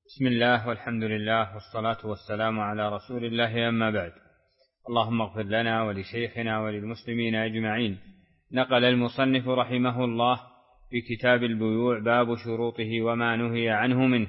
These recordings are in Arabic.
بسم الله والحمد لله والصلاة والسلام على رسول الله، أما بعد. اللهم اغفر لنا ولشيخنا وللمسلمين أجمعين. نقل المصنف رحمه الله في كتاب البيوع باب شروطه وما نهي عنه منه.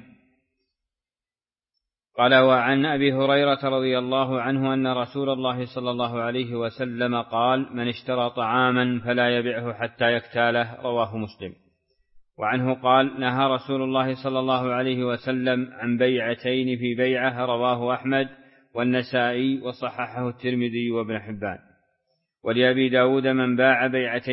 قال: وعن أبي هريرة رضي الله عنه أن رسول الله صلى الله عليه وسلم قال: من اشترى طعاما فلا يبعه حتى يكتاله، رواه مسلم. وعنه قال: نهى رسول الله صلى الله عليه وسلم عن بيعتين في بيعة، رواه أحمد والنسائي وصححه الترمذي وابن حبان. ولأبي داود: من باع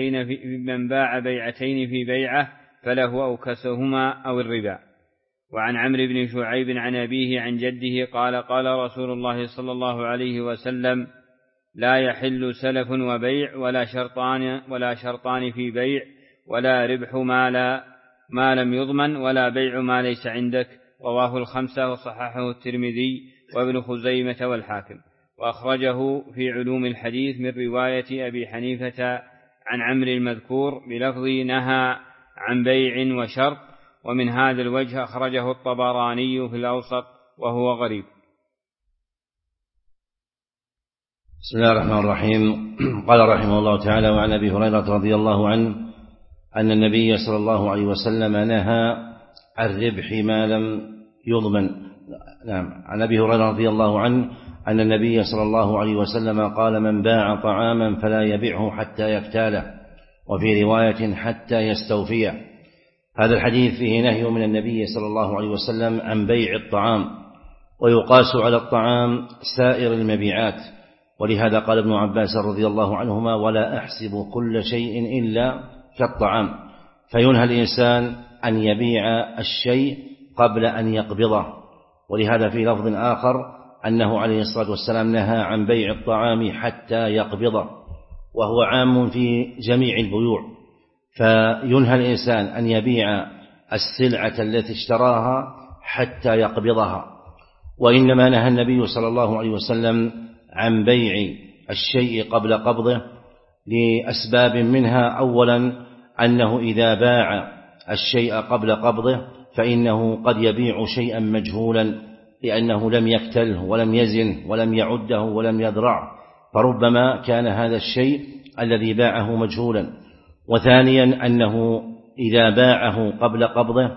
بيعتين في بيعة فله أوكسهما أو الربا. وعن عمرو بن شعيب عن أبيه عن جده قال: قال رسول الله صلى الله عليه وسلم: لا يحل سلف وبيع ولا شرطان في بيع، ولا ربح ما لم يضمن، ولا بيع ما ليس عندك، رواه الخمسة وصححه الترمذي وابن خزيمة والحاكم، وأخرجه في علوم الحديث من رواية أبي حنيفة عن عمرو المذكور بلفظ نهى عن بيع وشرط. ومن هذا الوجه أخرجه الطبراني في الأوسط وهو غريب. بسم الله الرحمن الرحيم. قال رحمه الله تعالى: وعن أبي هريرة رضي الله عنه أن النبي صلى الله عليه وسلم نهى عن ربح ما لم يضمن. عن أبي هريرة رضي الله عنه أن النبي صلى الله عليه وسلم قال: من باع طعاما فلا يبيعه حتى يكتاله، وفي رواية حتى يستوفيه. هذا الحديث فيه نهي من النبي صلى الله عليه وسلم عن بيع الطعام، ويقاس على الطعام سائر المبيعات، ولهذا قال ابن عباس رضي الله عنهما: ولا أحسب كل شيء إلا كالطعام. فينهى الإنسان أن يبيع الشيء قبل أن يقبضه. ولهذا في لفظ آخر أنه عليه الصلاة والسلام نهى عن بيع الطعام حتى يقبضه، وهو عام في جميع البيوع. فينهى الإنسان أن يبيع السلعة التي اشتراها حتى يقبضها. وإنما نهى النبي صلى الله عليه وسلم عن بيع الشيء قبل قبضه لأسباب، منها أولا أنه إذا باع الشيء قبل قبضه فإنه قد يبيع شيئا مجهولا، لأنه لم يكتله ولم يزن ولم يعده ولم يذرعه، فربما كان هذا الشيء الذي باعه مجهولا. وثانيا أنه إذا باعه قبل قبضه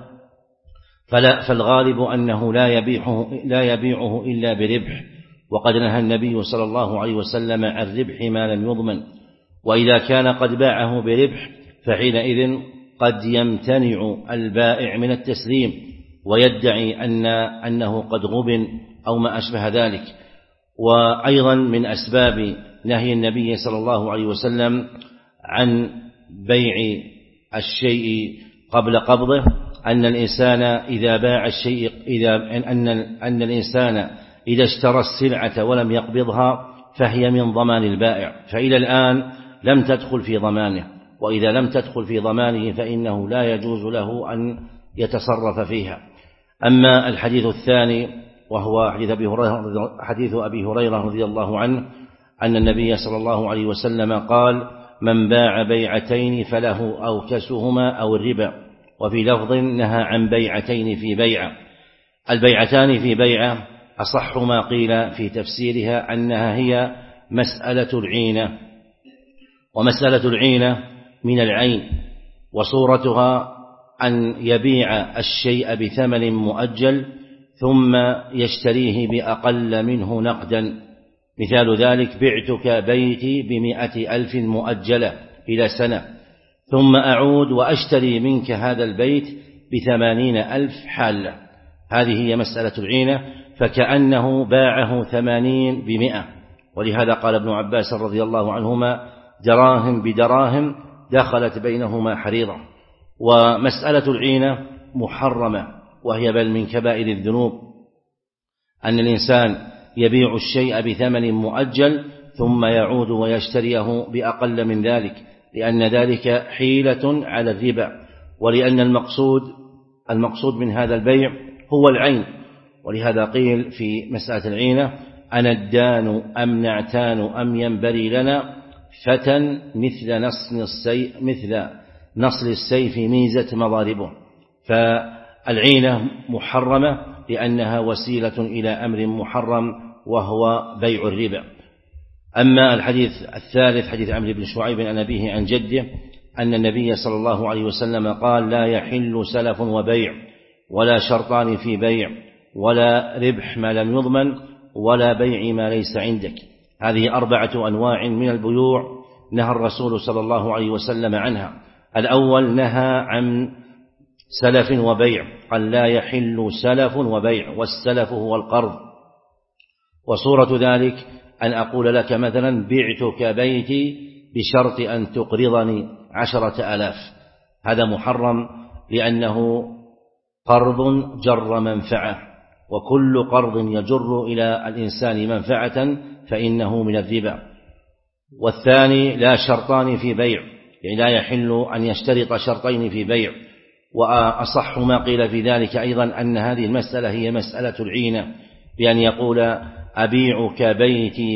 فالغالب أنه لا يبيعه إلا بربح، وقد نهى النبي صلى الله عليه وسلم عن ربح ما لم يضمن. وإذا كان قد باعه بربح فحينئذ قد يمتنع البائع من التسليم ويدعي أنه قد غبن أو ما أشبه ذلك. وأيضا من أسباب نهي النبي صلى الله عليه وسلم عن بيع الشيء قبل قبضه أن الإنسان إذا باع الشيء أن الإنسان إذا اشترى السلعة ولم يقبضها فهي من ضمان البائع، فإلى الآن لم تدخل في ضمانه، وإذا لم تدخل في ضمانه فإنه لا يجوز له أن يتصرف فيها. أما الحديث الثاني وهو حديث أبي هريرة رضي الله عنه أن النبي صلى الله عليه وسلم قال: من باع بيعتين فله أوكسهما أو الربا. وفي لفظ نهى عن بيعتين في بيعة. البيعتان في بيعة أصح ما قيل في تفسيرها أنها هي مسألة العينة، ومسألة العينة من العين، وصورتها أن يبيع الشيء بثمن مؤجل ثم يشتريه بأقل منه نقدا. مثال ذلك: بعتك بيتي ب100,000 مؤجلة إلى سنة، ثم أعود وأشتري منك هذا البيت ب80,000 حالة. هذه هي مسألة العينة، فكأنه باعه 80 ب100. ولهذا قال ابن عباس رضي الله عنهما: دراهم بدراهم دخلت بينهما حريرة. ومسألة العينة محرمة، وهي بل من كبائر الذنوب، أن الإنسان يبيع الشيء بثمن مؤجل ثم يعود ويشتريه بأقل من ذلك، لأن ذلك حيلة على الربا، ولأن المقصود من هذا البيع هو العين. ولهذا قيل في مسألة العينة: أنا الدان أم نعتان أم ينبري لنا فتى مثل نصل السيف ميزة مضاربه. فالعينة محرمة لأنها وسيلة إلى أمر محرم وهو بيع الربا. أما الحديث الثالث حديث عمرو بن شعيب عن أبيه عن جده أن النبي صلى الله عليه وسلم قال: لا يحل سلف وبيع ولا شرطان في بيع ولا ربح ما لم يضمن ولا بيع ما ليس عندك. هذه 4 أنواع من البيوع نهى الرسول صلى الله عليه وسلم عنها. الأول نهى عن سلف وبيع، قال: لا يحل سلف وبيع، والسلف هو القرض. وصورة ذلك أن أقول لك مثلا: بعتك بيتي بشرط أن تقرضني 10,000. هذا محرم لأنه قرض جر منفعة، وكل قرض يجر إلى الإنسان منفعة فإنه من الربا. والثاني لا شرطان في بيع، يعني لا يحل أن يشترط شرطين في بيع. وأصح ما قيل في ذلك أيضا أن هذه المسألة هي مسألة العينة، بأن يقول: أبيعك بيتي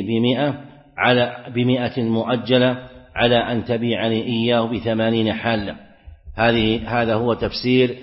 ب100 مؤجلة على أن تبيعني إياه ب80 حالة. هذا هو تفسير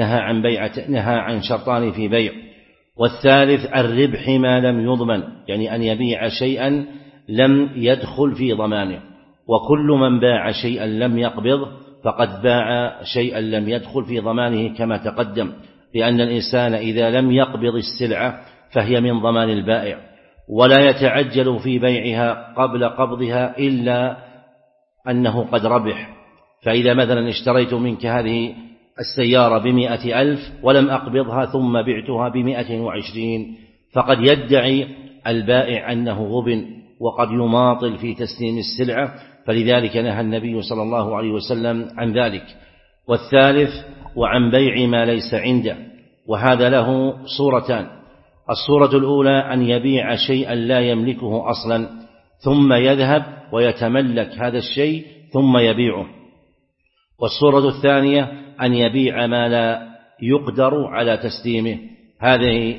نهى عن شرطان في بيع. والثالث الربح ما لم يضمن، يعني أن يبيع شيئا لم يدخل في ضمانه. وكل من باع شيئا لم يقبض فقد باع شيئا لم يدخل في ضمانه كما تقدم، لأن الإنسان إذا لم يقبض السلعة فهي من ضمان البائع، ولا يتعجل في بيعها قبل قبضها إلا أنه قد ربح. فإذا مثلا اشتريت منك هذه السيارة ب100,000 ولم أقبضها ثم بعتها ب120، فقد يدعي البائع أنه غبن وقد يماطل في تسليم السلعة، فلذلك نهى النبي صلى الله عليه وسلم عن ذلك. والثالث وعن بيع ما ليس عنده، وهذا له صورتان: الصورة الأولى أن يبيع شيئا لا يملكه أصلا ثم يذهب ويتملك هذا الشيء ثم يبيعه. والصورة الثانية أن يبيع ما لا يقدر على تسليمه. هذه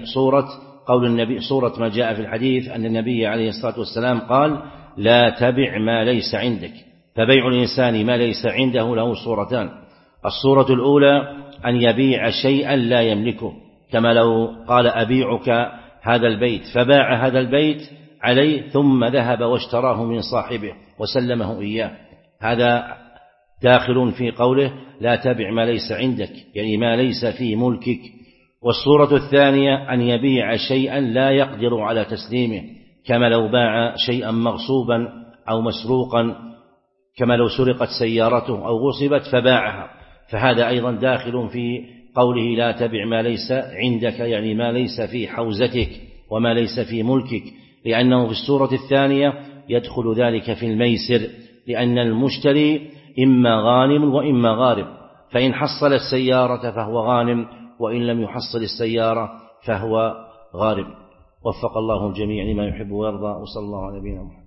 صورة ما جاء في الحديث أن النبي عليه الصلاة والسلام قال: لا تبع ما ليس عندك. فبيع الإنسان ما ليس عنده له صورتان: الصورة الأولى أن يبيع شيئا لا يملكه، كما لو قال: أبيعك هذا البيت، فباع هذا البيت عليه ثم ذهب واشتراه من صاحبه وسلمه إياه. هذا داخل في قوله: لا تبع ما ليس عندك، يعني ما ليس في ملكك. والصورة الثانية أن يبيع شيئا لا يقدر على تسليمه، كما لو باع شيئا مغصوبا أو مسروقا، كما لو سرقت سيارته أو غصبت فباعها، فهذا أيضا داخل في قوله: لا تبع ما ليس عندك، يعني ما ليس في حوزتك وما ليس في ملكك، لأنه في الصورة الثانية يدخل ذلك في الميسر، لأن المشتري إما غانم وإما غارم، فإن حصل السيارة فهو غانم، وإن لم يحصل السيارة فهو غارم. وفق الله الجميع لما يحب ويرضى، وصلى الله على نبينا محمد.